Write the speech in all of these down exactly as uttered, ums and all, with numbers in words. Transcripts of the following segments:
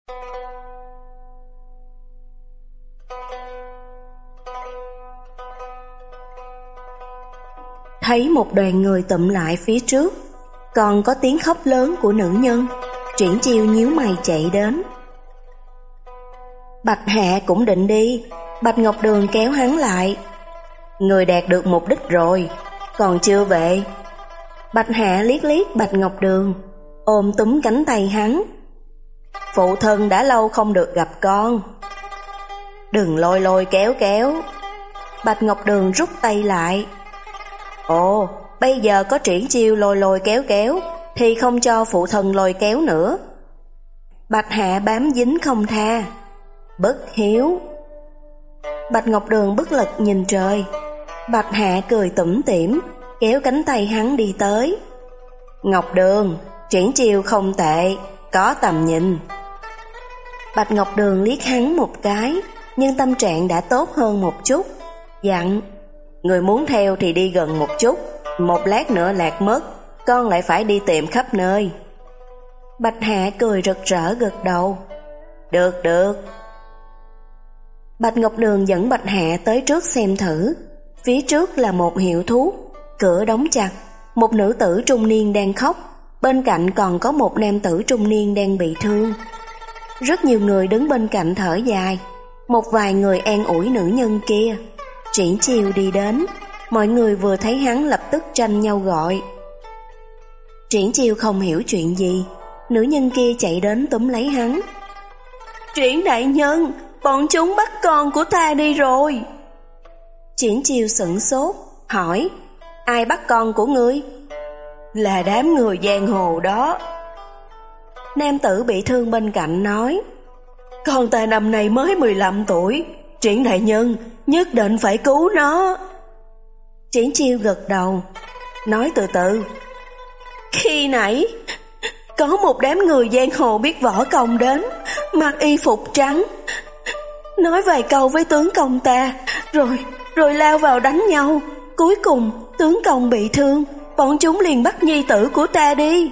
Thấy một đoàn người tụm lại phía trước, còn có tiếng khóc lớn của nữ nhân. Triển Chiêu nhíu mày chạy đến. Bạch Hạ cũng định đi, Bạch Ngọc Đường kéo hắn lại. Người đạt được mục đích rồi, còn chưa về. Bạch Hạ liếc liếc Bạch Ngọc Đường, ôm túm cánh tay hắn. Phụ thân đã lâu không được gặp con. Đừng lôi lôi kéo kéo. Bạch Ngọc Đường rút tay lại. Ồ, bây giờ có Triển Chiêu lôi lôi kéo kéo thì không cho phụ thân lôi kéo nữa. Bạch Hạ bám dính không tha. Bất hiếu. Bạch Ngọc Đường bất lực nhìn trời. Bạch Hạ cười tủm tỉm, kéo cánh tay hắn đi tới. Ngọc Đường, Triển Chiêu không tệ, có tầm nhìn. Bạch Ngọc Đường liếc hắn một cái, nhưng tâm trạng đã tốt hơn một chút. Dặn, người muốn theo thì đi gần một chút, một lát nữa lạc mất, con lại phải đi tìm khắp nơi. Bạch Hạ cười rực rỡ gật đầu. Được được. Bạch Ngọc Đường dẫn Bạch Hạ tới trước xem thử. Phía trước là một hiệu thuốc, cửa đóng chặt. Một nữ tử trung niên đang khóc, bên cạnh còn có một nam tử trung niên đang bị thương. Rất nhiều người đứng bên cạnh thở dài, một vài người an ủi nữ nhân kia. Triển Chiêu đi đến, mọi người vừa thấy hắn lập tức tranh nhau gọi. Triển Chiêu không hiểu chuyện gì, nữ nhân kia chạy đến túm lấy hắn. Triển đại nhân, bọn chúng bắt con của ta đi rồi. Triển Chiêu sửng sốt, hỏi, ai bắt con của ngươi? Là đám người giang hồ đó. Nam tử bị thương bên cạnh nói, con ta năm nay mới mười lăm tuổi, Triển đại nhân nhất định phải cứu nó. Triển Chiêu gật đầu, nói từ từ. Khi nãy có một đám người giang hồ biết võ công đến, mặc y phục trắng, nói vài câu với tướng công ta, rồi rồi lao vào đánh nhau. Cuối cùng tướng công bị thương, bọn chúng liền bắt nhi tử của ta đi.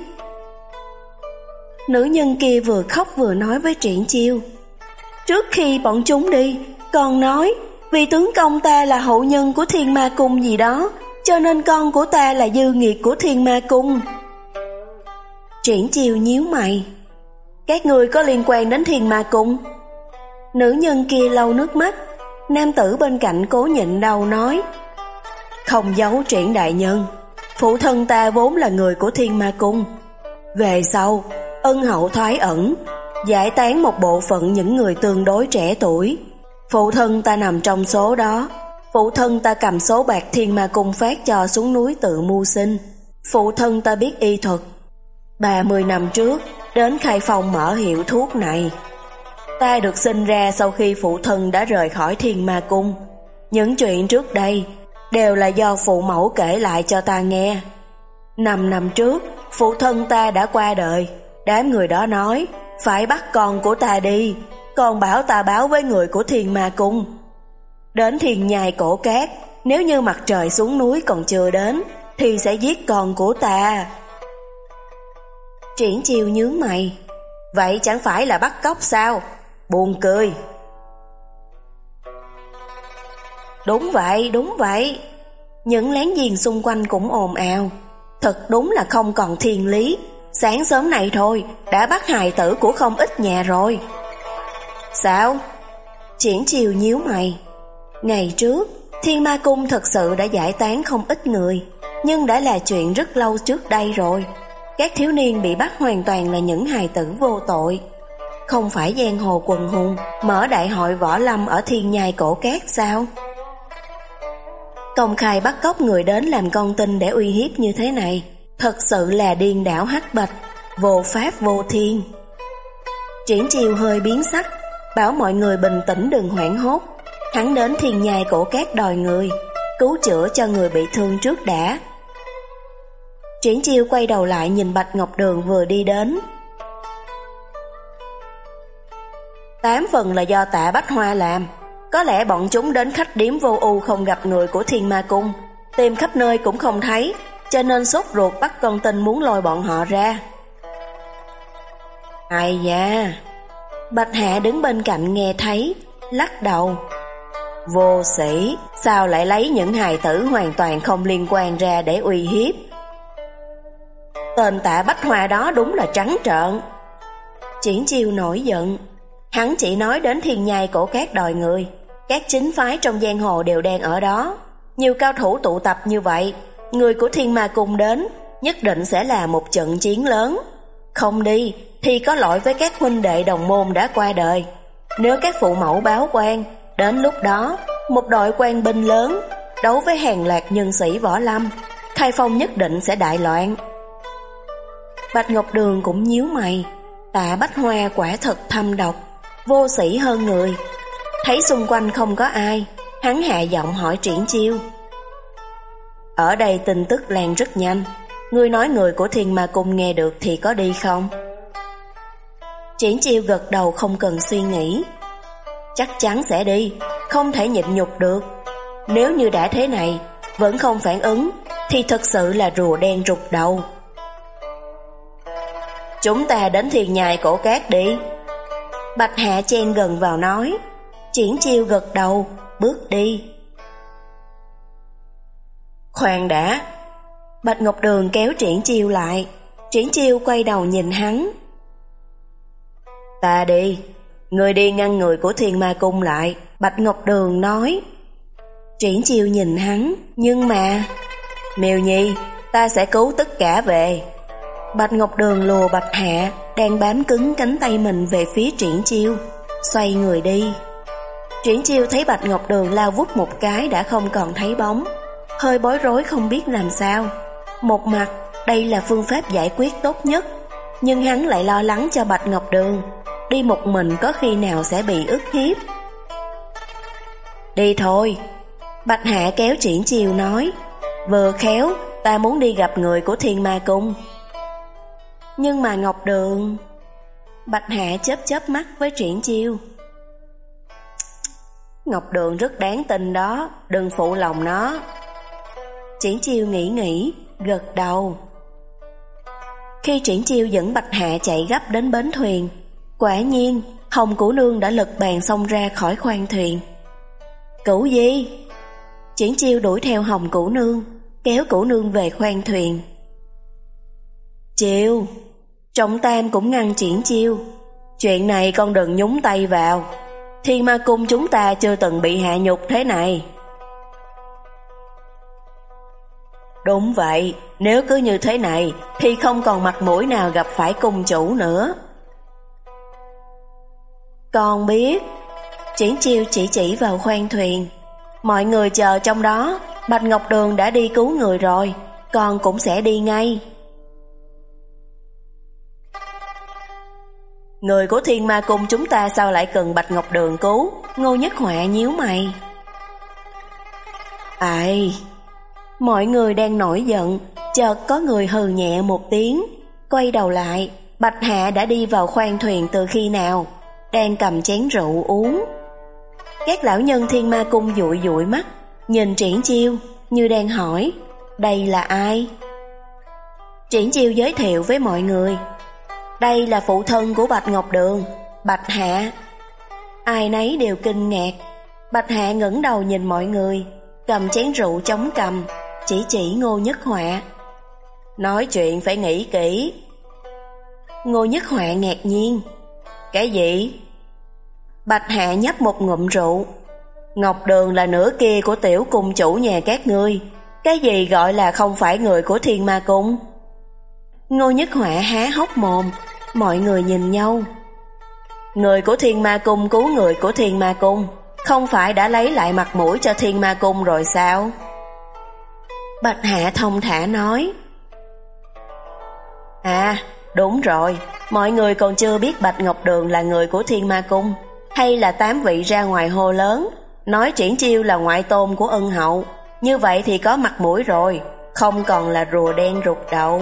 Nữ nhân kia vừa khóc vừa nói với Triển Chiêu, trước khi bọn chúng đi, còn nói vì tướng công ta là hậu nhân của Thiên Ma Cung gì đó, cho nên con của ta là dư nghiệt của Thiên Ma Cung. Triển Chiêu nhíu mày, các người có liên quan đến Thiên Ma Cung? Nữ nhân kia lau nước mắt. Nam tử bên cạnh cố nhịn đau nói, không giấu Triển đại nhân, phụ thân ta vốn là người của Thiên Ma Cung. Về sau ân hậu thoái ẩn, giải tán một bộ phận những người tương đối trẻ tuổi. Phụ thân ta nằm trong số đó. Phụ thân ta cầm số bạc Thiên Ma Cung phát cho xuống núi tự mưu sinh. Phụ thân ta biết y thuật. Ba mươi năm trước đến khai phong mở hiệu thuốc này. Ta được sinh ra sau khi phụ thân đã rời khỏi Thiên Ma Cung. Những chuyện trước đây đều là do phụ mẫu kể lại cho ta nghe. Năm năm trước phụ thân ta đã qua đời. Đám người đó nói phải bắt con của ta đi, còn bảo ta báo với người của Thiên Ma Cung. Đến Thiên Nhai Cổ Cát, nếu như mặt trời xuống núi còn chưa đến thì sẽ giết con của ta. Triển Chiêu nhướng mày, vậy chẳng phải là bắt cóc sao? Buồn cười. Đúng vậy, đúng vậy. Những láng giềng xung quanh cũng ồn ào. Thật đúng là không còn thiên lý. Sáng sớm này thôi đã bắt hài tử của không ít nhà rồi. Sao? Triển Chiêu nhíu mày. Ngày trước Thiên Ma Cung thật sự đã giải tán không ít người, nhưng đã là chuyện rất lâu trước đây rồi. Các thiếu niên bị bắt hoàn toàn là những hài tử vô tội. Không phải giang hồ quần hùng mở đại hội võ lâm ở Thiên Nhai Cổ Cát sao? Công khai bắt cóc người đến làm con tin để uy hiếp như thế này, thật sự là điên đảo hắc bạch, vô pháp vô thiên. Triển Chiêu hơi biến sắc, bảo mọi người bình tĩnh đừng hoảng hốt. Hắn đến Thiên Nhai Cổ Cát đòi người, cứu chữa cho người bị thương trước đã. Triển Chiêu quay đầu lại nhìn Bạch Ngọc Đường vừa đi đến. Tám phần là do Tạ Bách Hoa làm. Có lẽ bọn chúng đến khách điếm vô ưu không gặp người của Thiên Ma Cung, tìm khắp nơi cũng không thấy, cho nên sốt ruột bắt con tin muốn lôi bọn họ ra. Ai da, Bạch Hạ đứng bên cạnh nghe thấy, lắc đầu. Vô sĩ, sao lại lấy những hài tử hoàn toàn không liên quan ra để uy hiếp? Tên Tạ Bách Hoa đó đúng là trắng trợn. Triển Chiêu nổi giận. Hắn chỉ nói đến thiên nhai cổ cát đòi người. Các chính phái trong giang hồ đều đang ở đó. Nhiều cao thủ tụ tập như vậy, người của Thiên Ma Cung đến, nhất định sẽ là một trận chiến lớn. Không đi thì có lỗi với các huynh đệ đồng môn đã qua đời. Nếu các phụ mẫu báo quan, đến lúc đó một đội quan binh lớn đấu với hàng loạt nhân sĩ võ lâm, Khai Phong nhất định sẽ đại loạn. Bạch Ngọc Đường cũng nhíu mày. Tạ Bách Hoa quả thật thâm độc, vô sĩ hơn người. Thấy xung quanh không có ai, hắn hạ giọng hỏi Triển Chiêu. Ở đây tin tức lan rất nhanh, ngươi nói người của Thiên Ma Cung nghe được thì có đi không? Triển Chiêu gật đầu không cần suy nghĩ. Chắc chắn sẽ đi, không thể nhịn nhục được. Nếu như đã thế này vẫn không phản ứng thì thật sự là rùa đen rụt đầu. Chúng ta đến Thiên Nhai cổ cát đi. Bạch Hạ chen gần vào nói. Triển Chiêu gật đầu, bước đi. Khoan đã. Bạch Ngọc Đường kéo Triển Chiêu lại. Triển Chiêu quay đầu nhìn hắn. Ta đi. Người đi ngăn người của Thiên Ma Cung lại. Bạch Ngọc Đường nói. Triển Chiêu nhìn hắn. Nhưng mà Miêu Nhi, ta sẽ cứu tất cả về. Bạch Ngọc Đường lùa Bạch Hạ đang bám cứng cánh tay mình về phía Triển Chiêu, xoay người đi. Triển Chiêu thấy Bạch Ngọc Đường lao vút một cái đã không còn thấy bóng, hơi bối rối không biết làm sao. Một mặt đây là phương pháp giải quyết tốt nhất, nhưng hắn lại lo lắng cho Bạch Ngọc Đường, đi một mình có khi nào sẽ bị ức hiếp. Đi thôi. Bạch Hạ kéo Triển Chiêu nói. Vừa khéo ta muốn đi gặp người của Thiên Ma Cung. Nhưng mà Ngọc Đường... Bạch Hạ chớp chớp mắt với Triển Chiêu. Ngọc Đường rất đáng tin đó, đừng phụ lòng nó. Triển Chiêu nghĩ nghĩ, gật đầu. Khi Triển Chiêu dẫn Bạch Hạ chạy gấp đến bến thuyền, quả nhiên Hồng Cửu Nương đã lật bàn xông ra khỏi khoang thuyền. Cửu Di! Triển Chiêu đuổi theo Hồng Cửu Nương, kéo Cửu Nương về khoang thuyền. Chiêu! Trọng Tam cũng ngăn Triển Chiêu. Chuyện này con đừng nhúng tay vào. Thiên Ma Cung chúng ta chưa từng bị hạ nhục thế này. Đúng vậy, nếu cứ như thế này thì không còn mặt mũi nào gặp phải cung chủ nữa. Con biết. Triển Chiêu chỉ chỉ vào khoang thuyền. Mọi người chờ trong đó, Bạch Ngọc Đường đã đi cứu người rồi, con cũng sẽ đi ngay. Người của Thiên Ma Cung chúng ta sao lại cần Bạch Ngọc Đường cứu? Ngô Nhất Họa nhíu mày. Ai? Mọi người đang nổi giận, chợt có người hừ nhẹ một tiếng. Quay đầu lại, Bạch Hạ đã đi vào khoang thuyền từ khi nào, đang cầm chén rượu uống. Các lão nhân Thiên Ma Cung dụi dụi mắt, nhìn Triển Chiêu như đang hỏi, đây là ai? Triển Chiêu giới thiệu với mọi người. Đây là phụ thân của Bạch Ngọc Đường, Bạch Hạ. Ai nấy đều kinh ngạc. Bạch Hạ ngẩng đầu nhìn mọi người, cầm chén rượu chống cằm, chỉ chỉ Ngô Nhất Họa. Nói chuyện phải nghĩ kỹ. Ngô Nhất Họa ngạc nhiên. Cái gì? Bạch Hạ nhấp một ngụm rượu. Ngọc Đường là nửa kia của tiểu cung chủ nhà các ngươi. Cái gì gọi là không phải người của Thiên Ma Cung? Ngô Nhất Họa há hốc mồm. Mọi người nhìn nhau. Người của Thiên Ma Cung cứu người của Thiên Ma Cung, không phải đã lấy lại mặt mũi cho Thiên Ma Cung rồi sao? Bạch Hạ thông thả nói. À, đúng rồi, mọi người còn chưa biết Bạch Ngọc Đường là người của Thiên Ma Cung, hay là tám vị ra ngoài hô lớn, nói Triển Chiêu là ngoại tôn của Ân Hậu. Như vậy thì có mặt mũi rồi, không còn là rùa đen rụt đầu.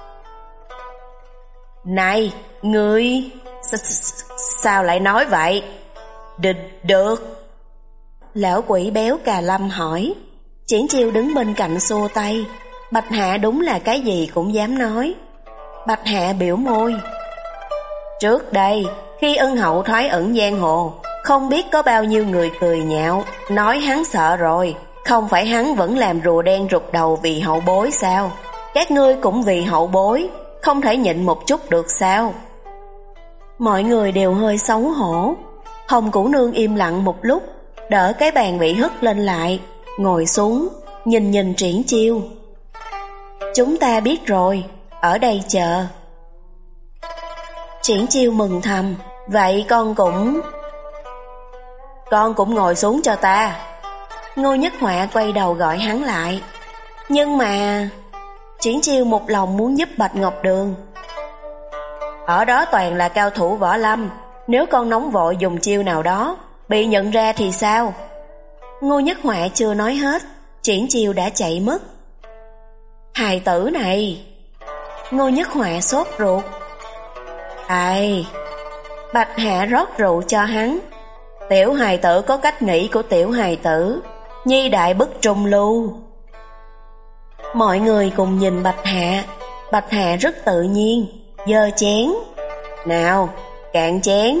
Này, ngươi... Sao lại nói vậy? Được, được. Lão quỷ béo Cà Lâm hỏi. Triển Chiêu đứng bên cạnh xua tay. Bạch Hạ đúng là cái gì cũng dám nói. Bạch Hạ biểu môi. Trước đây, Khi ân hậu thoái ẩn giang hồ, không biết có bao nhiêu người cười nhạo, nói hắn sợ rồi. Không phải hắn vẫn làm rùa đen rụt đầu vì hậu bối sao? Các ngươi cũng vì hậu bối, không thể nhịn một chút được sao? Mọi người đều hơi xấu hổ. Hồng Cửu Nương im lặng một lúc, đỡ cái bàn bị hất lên lại, ngồi xuống, nhìn nhìn Triển Chiêu. Chúng ta biết rồi, ở đây chờ. Triển Chiêu mừng thầm, vậy con cũng... Con cũng ngồi xuống cho ta. Ngô Nhất Họa quay đầu gọi hắn lại. Nhưng mà... Triển Chiêu một lòng muốn giúp Bạch Ngọc Đường. Ở đó toàn là cao thủ võ lâm, nếu con nóng vội dùng chiêu nào đó, bị nhận ra thì sao? Ngô Nhất Họa chưa nói hết, Triển Chiêu đã chạy mất. Hài tử này! Ngô Nhất Họa sốt ruột. Ai? Bạch Hạ rót rượu cho hắn. Tiểu hài tử có cách nghĩ của tiểu hài tử, nhi đại bất trung lưu. Mọi người cùng nhìn Bạch Hạ. Bạch Hạ rất tự nhiên, giơ chén. Nào, cạn chén.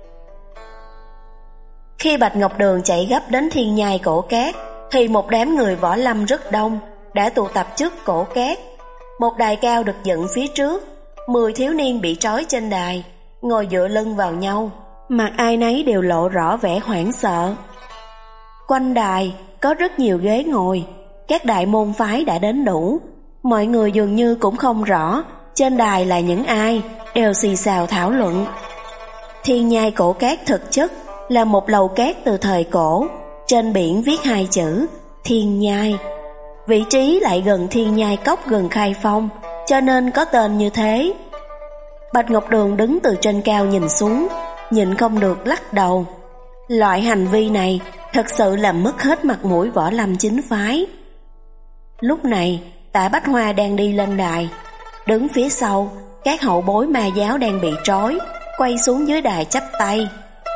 Khi Bạch Ngọc Đường chạy gấp đến Thiên Nhai Cổ Cát, thì một đám người võ lâm rất đông đã tụ tập trước cổ cát. Một đài cao được dựng phía trước, mười thiếu niên bị trói trên đài, ngồi dựa lưng vào nhau, mặt ai nấy đều lộ rõ vẻ hoảng sợ. Quanh đài có rất nhiều ghế ngồi, các đại môn phái đã đến đủ. Mọi người dường như cũng không rõ trên đài là những ai, đều xì xào thảo luận. Thiên Nhai Cổ Cát thực chất là một lầu cát từ thời cổ, trên biển viết hai chữ Thiên Nhai. Vị trí lại gần Thiên Nhai Cốc gần Khai Phong, cho nên có tên như thế. Bạch Ngọc Đường đứng từ trên cao nhìn xuống, nhịn không được lắc đầu. Loại hành vi này thật sự làm mất hết mặt mũi võ lâm chính phái. Lúc này Tạ Bách Hoa đang đi lên đài, đứng phía sau các hậu bối ma giáo đang bị trói, quay xuống dưới đài chắp tay.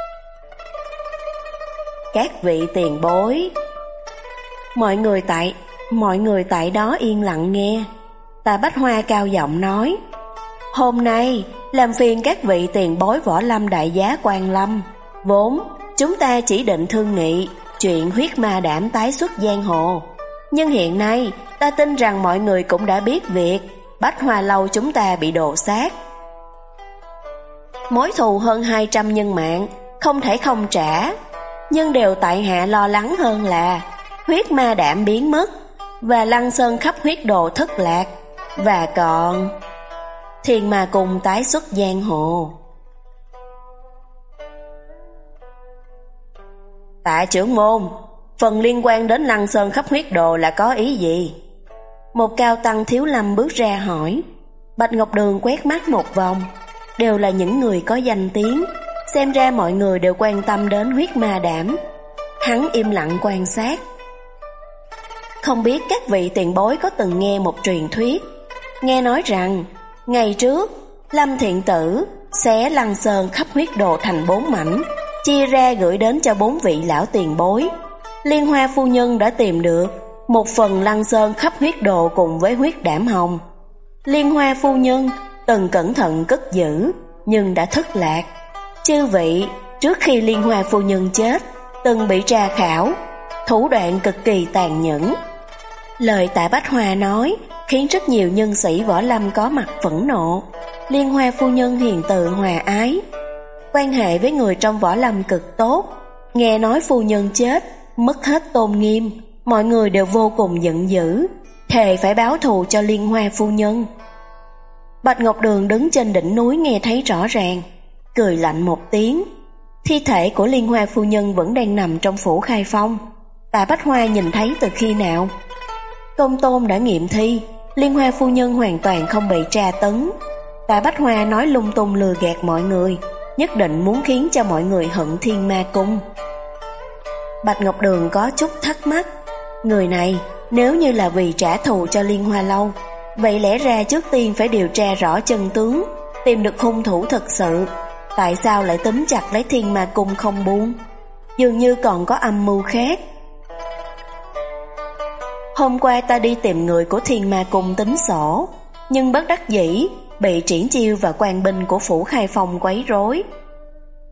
Các vị tiền bối. Mọi người tại Mọi người tại đó yên lặng nghe. Tạ Bách Hoa cao giọng nói: Hôm nay làm phiền các vị tiền bối võ lâm đại giá quan lâm. Vốn chúng ta chỉ định thương nghị chuyện huyết ma đảm tái xuất giang hồ, nhưng hiện nay ta tin rằng mọi người cũng đã biết việc Bách Hoa lâu chúng ta bị đồ sát. Mối thù hơn hai trăm nhân mạng không thể không trả, nhưng điều tại hạ lo lắng hơn là huyết ma đảm biến mất và Lăng Sơn khắp huyết đồ thất lạc, và còn Thiên Ma Cung tái xuất giang hồ. Tạ trưởng môn, phần liên quan đến Lăng Sơn khắp huyết đồ là có ý gì? Một cao tăng thiếu lâm bước ra hỏi. Bạch Ngọc Đường quét mắt một vòng, đều là những người có danh tiếng, xem ra mọi người đều quan tâm đến huyết ma đảm. Hắn im lặng quan sát. Không biết các vị tiền bối có từng nghe một truyền thuyết, nghe nói rằng ngày trước Lâm Thiện Tử xé Lăng Sơn khắp huyết đồ thành bốn mảnh, chia ra gửi đến cho bốn vị lão tiền bối. Liên Hoa phu nhân đã tìm được một phần Lăng Sơn khắp huyết đồ cùng với huyết đảm hồng. Liên Hoa phu nhân từng cẩn thận cất giữ, nhưng đã thất lạc. Chư vị trước khi Liên Hoa phu nhân chết từng bị tra khảo, thủ đoạn cực kỳ tàn nhẫn. Lời Tạ Bách Hoa nói khiến rất nhiều nhân sĩ võ lâm có mặt phẫn nộ. Liên Hoa phu nhân hiền từ hòa ái, quan hệ với người trong võ lâm cực tốt. Nghe nói phu nhân chết, mất hết tôn nghiêm, mọi người đều vô cùng giận dữ, thề phải báo thù cho Liên Hoa phu nhân. Bạch Ngọc Đường đứng trên đỉnh núi nghe thấy rõ ràng, cười lạnh một tiếng. Thi thể của Liên Hoa phu nhân vẫn đang nằm trong phủ Khai Phong. Tạ Bách Hoa nhìn thấy từ khi nào? Công tôn đã nghiệm thi, Liên Hoa phu nhân hoàn toàn không bị tra tấn. Tạ Bách Hoa nói lung tung lừa gạt mọi người, nhất định muốn khiến cho mọi người hận Thiên Ma Cung. Bạch Ngọc Đường có chút thắc mắc, người này nếu như là vì trả thù cho Liên Hoa lâu, vậy lẽ ra trước tiên phải điều tra rõ chân tướng, tìm được hung thủ thật sự. Tại sao lại túm chặt lấy Thiên Ma Cung không buông? Dường như còn có âm mưu khác. Hôm qua ta đi tìm người của Thiên Ma Cung tính sổ, nhưng bất đắc dĩ bị Triển Chiêu và quan binh của phủ Khai Phong quấy rối.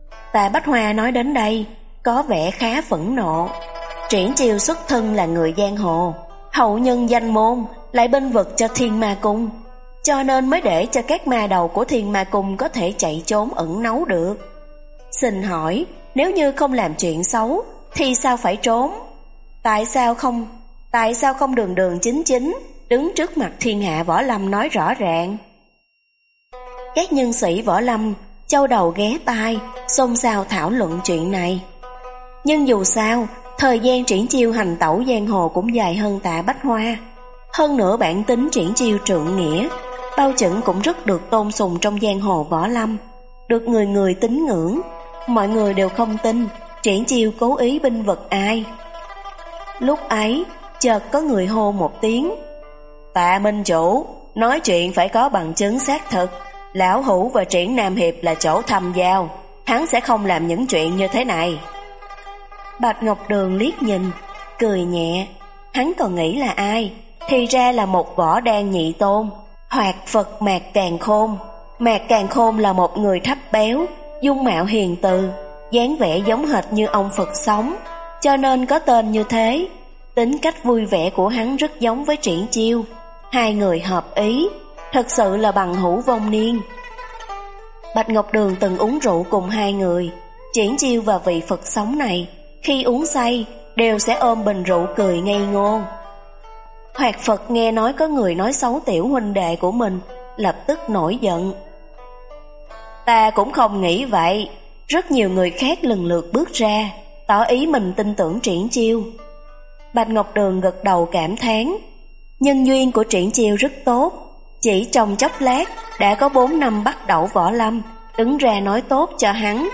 Tạ Bách Hoa nói đến đây, có vẻ khá phẫn nộ. Triển Chiêu xuất thân là người giang hồ, hậu nhân danh môn, lại bênh vực cho Thiên Ma Cung, cho nên mới để cho các ma đầu của Thiên Ma Cung có thể chạy trốn ẩn náu được. Xin hỏi, nếu như không làm chuyện xấu, thì sao phải trốn? Tại sao không, tại sao không đường đường chính chính, đứng trước mặt thiên hạ võ lâm nói rõ ràng? Các nhân sĩ võ lâm châu đầu ghé tai, xôn xao thảo luận chuyện này. Nhưng dù sao, thời gian Triển Chiêu hành tẩu giang hồ cũng dài hơn Tạ Bách Hoa. Hơn nữa bản tính Triển Chiêu trượng nghĩa, bao chuẩn cũng rất được tôn sùng trong giang hồ võ lâm, được người người tín ngưỡng. Mọi người đều không tin Triển Chiêu cố ý bênh vực ai. Lúc ấy, chợt có người hô một tiếng: Tạ Minh Chủ, nói chuyện phải có bằng chứng xác thực. Lão Hữu và Triển Nam Hiệp là chỗ thâm giao, hắn sẽ không làm những chuyện như thế này. Bạch Ngọc Đường liếc nhìn, cười nhẹ. Hắn còn nghĩ là ai, thì ra là một võ đan nhị tôn, Hoạt Phật Mạc Càn Khôn. Mạc Càn Khôn là một người thấp béo, dung mạo hiền từ, dáng vẻ giống hệt như ông Phật sống, cho nên có tên như thế. Tính cách vui vẻ của hắn rất giống với Triển Chiêu, hai người hợp ý, thật sự là bằng hữu vong niên. Bạch Ngọc Đường từng uống rượu cùng hai người. Triển Chiêu và vị Phật sống này khi uống say đều sẽ ôm bình rượu cười ngây ngô. Hoạt Phật nghe nói có người nói xấu tiểu huynh đệ của mình, lập tức nổi giận. Ta cũng không nghĩ vậy. Rất nhiều người khác lần lượt bước ra, tỏ ý mình tin tưởng Triển Chiêu. Bạch Ngọc Đường gật đầu cảm thán. Nhân duyên của Triển Chiêu rất tốt, chỉ trong chốc lát đã có bốn năm bắt đẩu võ lâm đứng ra nói tốt cho hắn.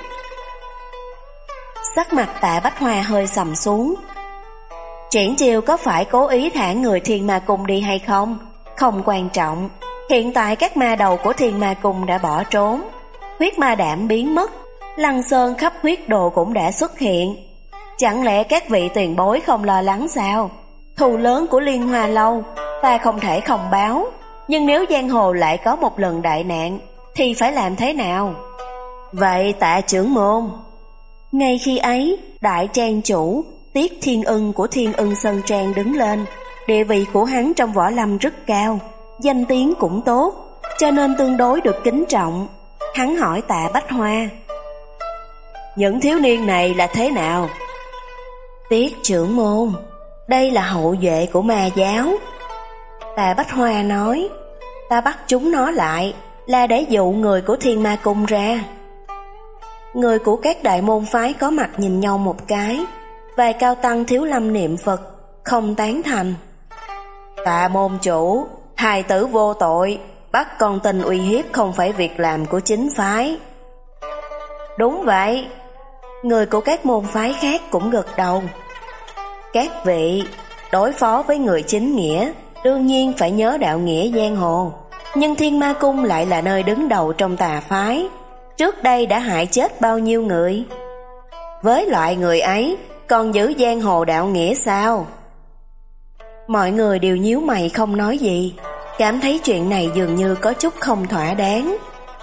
Sắc mặt Tạ Bách Hoa hơi sầm xuống. Triển Chiêu có phải cố ý thả người Thiên Ma Cung đi hay không? Không quan trọng. Hiện tại các ma đầu của Thiên Ma Cung đã bỏ trốn, huyết ma đảm biến mất, Lăng Sơn khắp huyết đồ cũng đã xuất hiện. Chẳng lẽ các vị tiền bối không lo lắng sao? Thù lớn của Liên Hoa Lâu ta không thể không báo, nhưng nếu giang hồ lại có một lần đại nạn thì phải làm thế nào? Vậy Tạ trưởng môn. Ngay khi ấy, đại trang chủ Tiết Thiên Ưng của Thiên Ưng Sơn Trang đứng lên. Địa vị của hắn trong võ lâm rất cao, danh tiếng cũng tốt, cho nên tương đối được kính trọng. Hắn hỏi Tạ Bách Hoa: những thiếu niên này là thế nào? Tiết trưởng môn, đây là hậu vệ của ma giáo. Tạ Bách Hoa nói: ta bắt chúng nó lại là để dụ người của Thiên Ma Cung ra. Người của các đại môn phái có mặt nhìn nhau một cái. Vài cao tăng thiếu lâm niệm Phật, không tán thành. Tạ môn chủ, hài tử vô tội, bắt con tin uy hiếp không phải việc làm của chính phái. Đúng vậy. Người của các môn phái khác cũng gật đầu. Các vị, đối phó với người chính nghĩa đương nhiên phải nhớ đạo nghĩa giang hồ, nhưng Thiên Ma Cung lại là nơi đứng đầu trong tà phái, trước đây đã hại chết bao nhiêu người. Với loại người ấy còn giữ giang hồ đạo nghĩa sao? Mọi người đều nhíu mày không nói gì, cảm thấy chuyện này dường như có chút không thỏa đáng.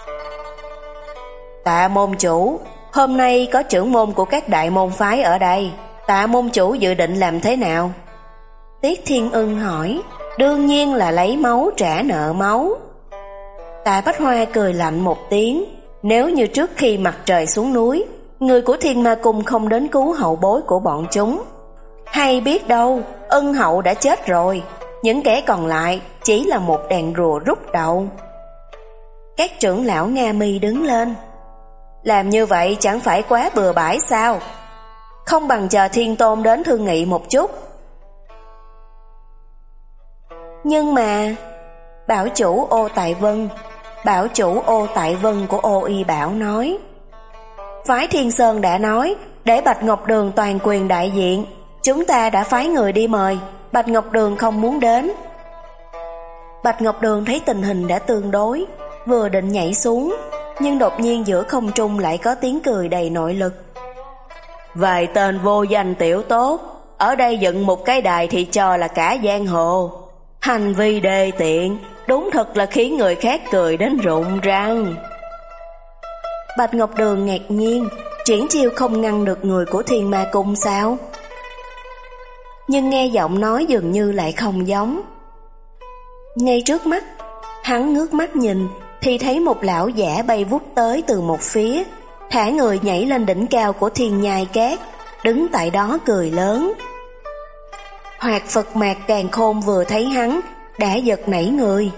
Tạ môn chủ, hôm nay có trưởng môn của các đại môn phái ở đây, Tạ môn chủ dự định làm thế nào? Tiết Thiên Ưng hỏi. Đương nhiên là lấy máu trả nợ máu. Tạ Bách Hoa cười lạnh một tiếng. Nếu như trước khi mặt trời xuống núi, người của Thiên Ma Cung không đến cứu hậu bối của bọn chúng, hay biết đâu Ân hậu đã chết rồi, những kẻ còn lại chỉ là một đàn rùa rút đầu. Các trưởng lão Nga Mi đứng lên. Làm như vậy chẳng phải quá bừa bãi sao? Không bằng chờ Thiên Tôn đến thương nghị một chút. Nhưng mà Bảo chủ Ô Tại Vân Bảo chủ Ô Tại Vân của Ô Y Bảo nói: phái Thiên Sơn đã nói để Bạch Ngọc Đường toàn quyền đại diện, chúng ta đã phái người đi mời, Bạch Ngọc Đường không muốn đến. Bạch Ngọc Đường thấy tình hình đã tương đối, vừa định nhảy xuống, nhưng đột nhiên giữa không trung lại có tiếng cười đầy nội lực. Vài tên vô danh tiểu tốt ở đây dựng một cái đài thì cho là cả giang hồ, hành vi đê tiện, đúng thật là khiến người khác cười đến rụng răng. Bạch Ngọc Đường ngạc nhiên, triển chiêu không ngăn được người của Thiên Ma Cung sao? Nhưng nghe giọng nói dường như lại không giống. Ngay trước mắt, hắn ngước mắt nhìn thì thấy một lão giả bay vút tới từ một phía, thả người nhảy lên đỉnh cao của Thiên Nhai Cát, đứng tại đó cười lớn. Hoạt Phật Mạc Càn Khôn vừa thấy hắn đã giật nảy người.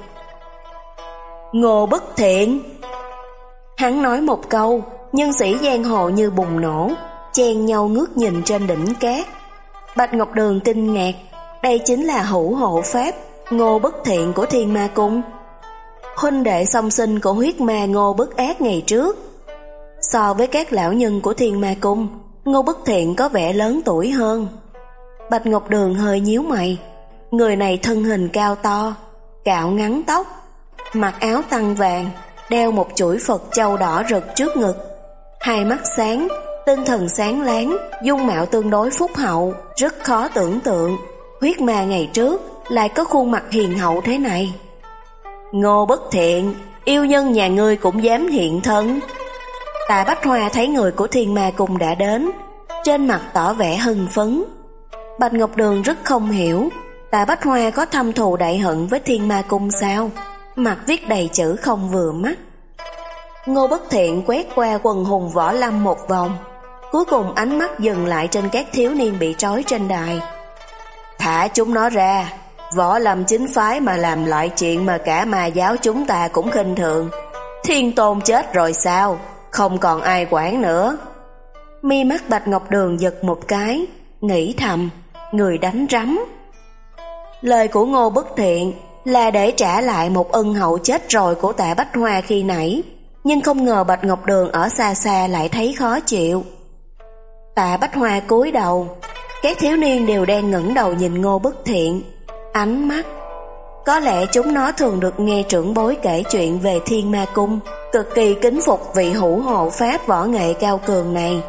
Ngô Bất Thiện! Hắn nói một câu, nhân sĩ giang hồ như bùng nổ, chen nhau ngước nhìn trên đỉnh cát. Bạch Ngọc Đường kinh ngạc, đây chính là hữu hộ pháp Ngô Bất Thiện của Thiên Ma Cung, huynh đệ song sinh của huyết ma Ngô Bất Ác ngày trước. So với các lão nhân của Thiên Ma Cung, Ngô Bất Thiện có vẻ lớn tuổi hơn. Bạch Ngọc Đường hơi nhíu mày, người này thân hình cao to, cạo ngắn tóc, mặc áo tăng vàng, đeo một chuỗi Phật châu đỏ rực trước ngực, hai mắt sáng, tinh thần sáng láng, dung mạo tương đối phúc hậu, rất khó tưởng tượng huyết ma ngày trước lại có khuôn mặt hiền hậu thế này. Ngô Bất Thiện, yêu nhân nhà ngươi cũng dám hiện thân. Tạ Bách Hoa thấy người của Thiên Ma Cung đã đến, trên mặt tỏ vẻ hưng phấn. Bạch Ngọc Đường rất không hiểu, Tạ Bách Hoa có thâm thù đại hận với Thiên Ma Cung sao? Mặt viết đầy chữ không vừa mắt. Ngô Bất Thiện quét qua quần hùng võ lâm một vòng, cuối cùng ánh mắt dừng lại trên các thiếu niên bị trói trên đài. Thả chúng nó ra, võ lâm chính phái mà làm loại chuyện mà cả ma giáo chúng ta cũng khinh thường. Thiên Tôn chết rồi sao? Không còn ai quản nữa. Mi mắt Bạch Ngọc Đường giật một cái, nghĩ thầm, người đánh rắm. Lời của Ngô Bất Thiện là để trả lại một ân hậu chết rồi của Tạ Bách Hoa khi nãy, nhưng không ngờ Bạch Ngọc Đường ở xa xa lại thấy khó chịu. Tạ Bách Hoa cúi đầu, các thiếu niên đều đang ngẩng đầu nhìn Ngô Bất Thiện, ánh mắt. Có lẽ chúng nó thường được nghe trưởng bối kể chuyện về Thiên Ma Cung, cực kỳ kính phục vị hữu hộ pháp võ nghệ cao cường này.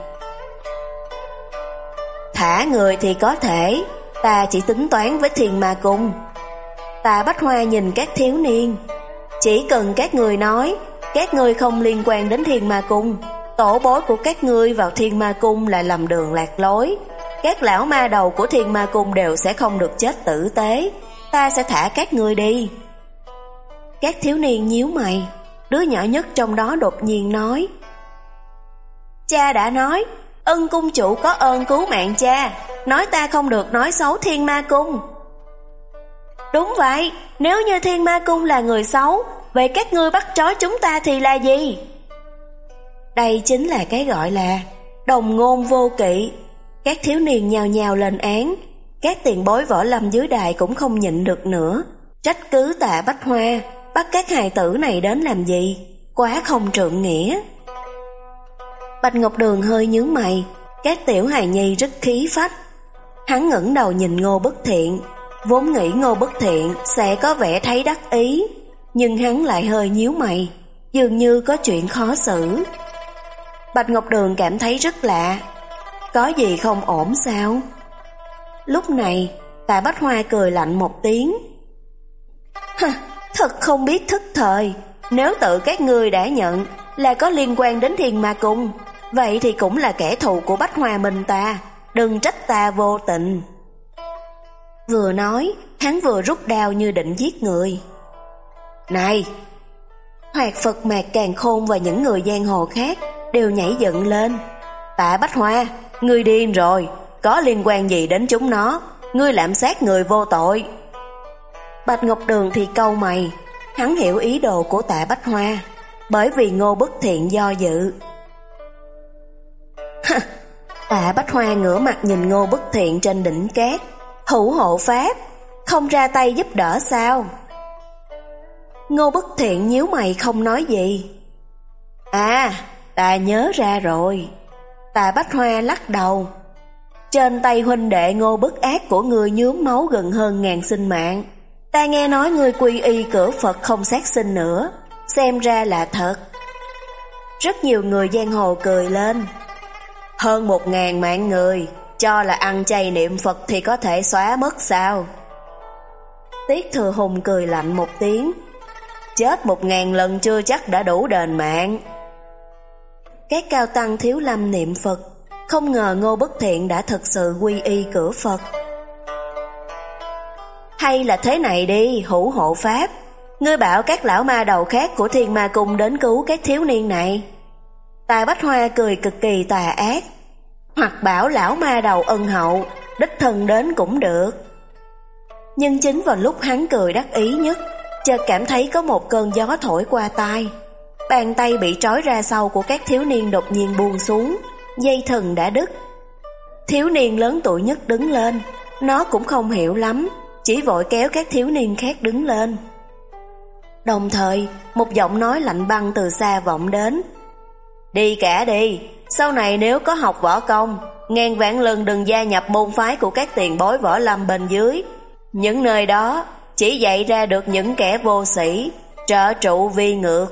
Thả người thì có thể, ta chỉ tính toán với Thiên Ma Cung. Tạ Bách Hoa nhìn các thiếu niên, chỉ cần các người nói các ngươi không liên quan đến Thiên Ma Cung, tổ bối của các ngươi vào Thiên Ma Cung là lầm đường lạc lối, các lão ma đầu của Thiên Ma Cung đều sẽ không được chết tử tế, ta sẽ thả các ngươi đi. Các thiếu niên nhíu mày, đứa nhỏ nhất trong đó đột nhiên nói: Cha đã nói, ân cung chủ có ơn cứu mạng cha, nói ta không được nói xấu Thiên Ma Cung. Đúng vậy, nếu như Thiên Ma Cung là người xấu, vậy các ngươi bắt trói chúng ta thì là gì? Đây chính là cái gọi là đồng ngôn vô kỵ. Các thiếu niên nhào nhào lên án. Các tiền bối võ lâm dưới đài cũng không nhịn được nữa, trách cứ Tạ Bách Hoa bắt các hài tử này đến làm gì, quá không trượng nghĩa. Bạch Ngọc Đường hơi nhướng mày, các tiểu hài nhi rất khí phách. Hắn ngẩng đầu nhìn Ngô Bất Thiện, vốn nghĩ Ngô Bất Thiện sẽ có vẻ thấy đắc ý, nhưng hắn lại hơi nhíu mày, dường như có chuyện khó xử. Bạch Ngọc Đường cảm thấy rất lạ, có gì không ổn sao? Lúc này, Tạ Bách Hoa cười lạnh một tiếng. Hả, thật không biết thức thời, nếu tự các ngươi đã nhận là có liên quan đến Thiên Ma Cung, vậy thì cũng là kẻ thù của Bách Hoa Minh ta, đừng trách ta vô tình. Vừa nói, hắn vừa rút đao như định giết người. Này! Hoạt Phật Mạc Càn Khôn và những người giang hồ khác đều nhảy dựng lên. Tạ Bách Hoa, ngươi điên rồi, có liên quan gì đến chúng nó, ngươi lạm sát người vô tội. Bạch Ngọc Đường thì cau mày, hắn hiểu ý đồ của Tạ Bách Hoa, bởi vì Ngô Bất Thiện do dự. Tạ Bách Hoa ngửa mặt nhìn Ngô Bất Thiện trên đỉnh cát, hữu hộ pháp, không ra tay giúp đỡ sao? Ngô Bất Thiện nhíu mày không nói gì. À, ta nhớ ra rồi. Tạ Bách Hoa lắc đầu. Trên tay huynh đệ Ngô Bất Ác của người nhuốm máu gần hơn ngàn sinh mạng. Ta nghe nói người quy y cửa Phật không sát sinh nữa, xem ra là thật. Rất nhiều người giang hồ cười lên. Hơn một ngàn mạng người, cho là ăn chay niệm Phật thì có thể xóa mất sao? Tiết Thừa Hùng cười lạnh một tiếng. Chết một ngàn lần chưa chắc đã đủ đền mạng. các cao tăng thiếu lâm niệm Phật. Không ngờ Ngô Bất Thiện đã thực sự quy y cửa Phật. Hay là thế này đi, Hữu Hộ Pháp, ngươi bảo các lão ma đầu khác của Thiên Ma Cung đến cứu các thiếu niên này. Tạ Bách Hoa cười cực kỳ tà ác. Hoặc bảo lão ma đầu ân hậu đích thân đến cũng được. Nhưng chính vào lúc hắn cười đắc ý nhất, chợt cảm thấy có một cơn gió thổi qua tai. Bàn tay bị trói ra sau của các thiếu niên đột nhiên buông xuống, dây thừng đã đứt. Thiếu niên lớn tuổi nhất đứng lên, nó cũng không hiểu lắm, chỉ vội kéo các thiếu niên khác đứng lên. Đồng thời, một giọng nói lạnh băng từ xa vọng đến. Đi cả đi, sau này nếu có học võ công, ngàn vạn lần đừng gia nhập môn phái của các tiền bối võ lâm bên dưới. Những nơi đó chỉ dạy ra được những kẻ vô sĩ, trợ trụ vi ngược.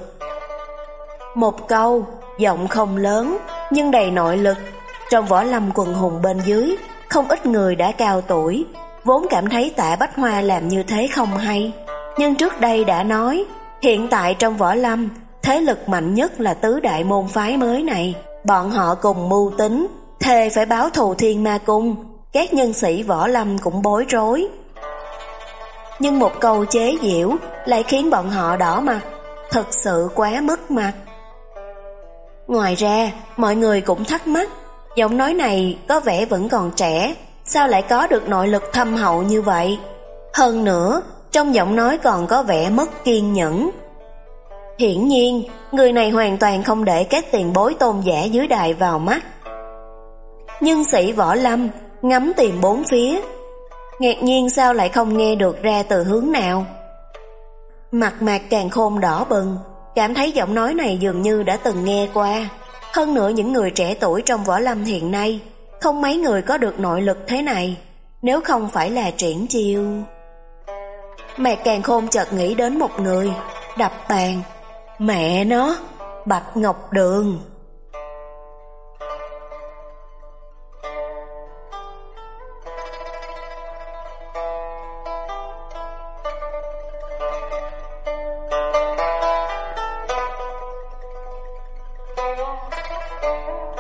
Một câu, giọng không lớn, nhưng đầy nội lực. Trong võ lâm quần hùng bên dưới, không ít người đã cao tuổi, vốn cảm thấy Tạ Bách Hoa làm như thế không hay. Nhưng trước đây đã nói, hiện tại trong võ lâm, thế lực mạnh nhất là tứ đại môn phái mới này. Bọn họ cùng mưu tính, thề phải báo thù Thiên Ma Cung. Các nhân sĩ võ lâm cũng bối rối. Nhưng một câu chế giễu lại khiến bọn họ đỏ mặt, thật sự quá mất mặt. Ngoài ra, mọi người cũng thắc mắc, giọng nói này có vẻ vẫn còn trẻ, sao lại có được nội lực thâm hậu như vậy? Hơn nữa, trong giọng nói còn có vẻ mất kiên nhẫn. Hiển nhiên, người này hoàn toàn không để các tiền bối tôn giả dưới đài vào mắt. Nhân sĩ võ lâm ngắm tìm bốn phía, ngạc nhiên sao lại không nghe được ra từ hướng nào. Mặt Mạc Càn Khôn đỏ bừng, cảm thấy giọng nói này dường như đã từng nghe qua. Hơn nữa những người trẻ tuổi trong võ lâm hiện nay, không mấy người có được nội lực thế này, nếu không phải là Triển Chiêu. Mạc Càn Khôn chợt nghĩ đến một người, đập bàn. Mẹ nó, Bạch Ngọc Đường. Thank you.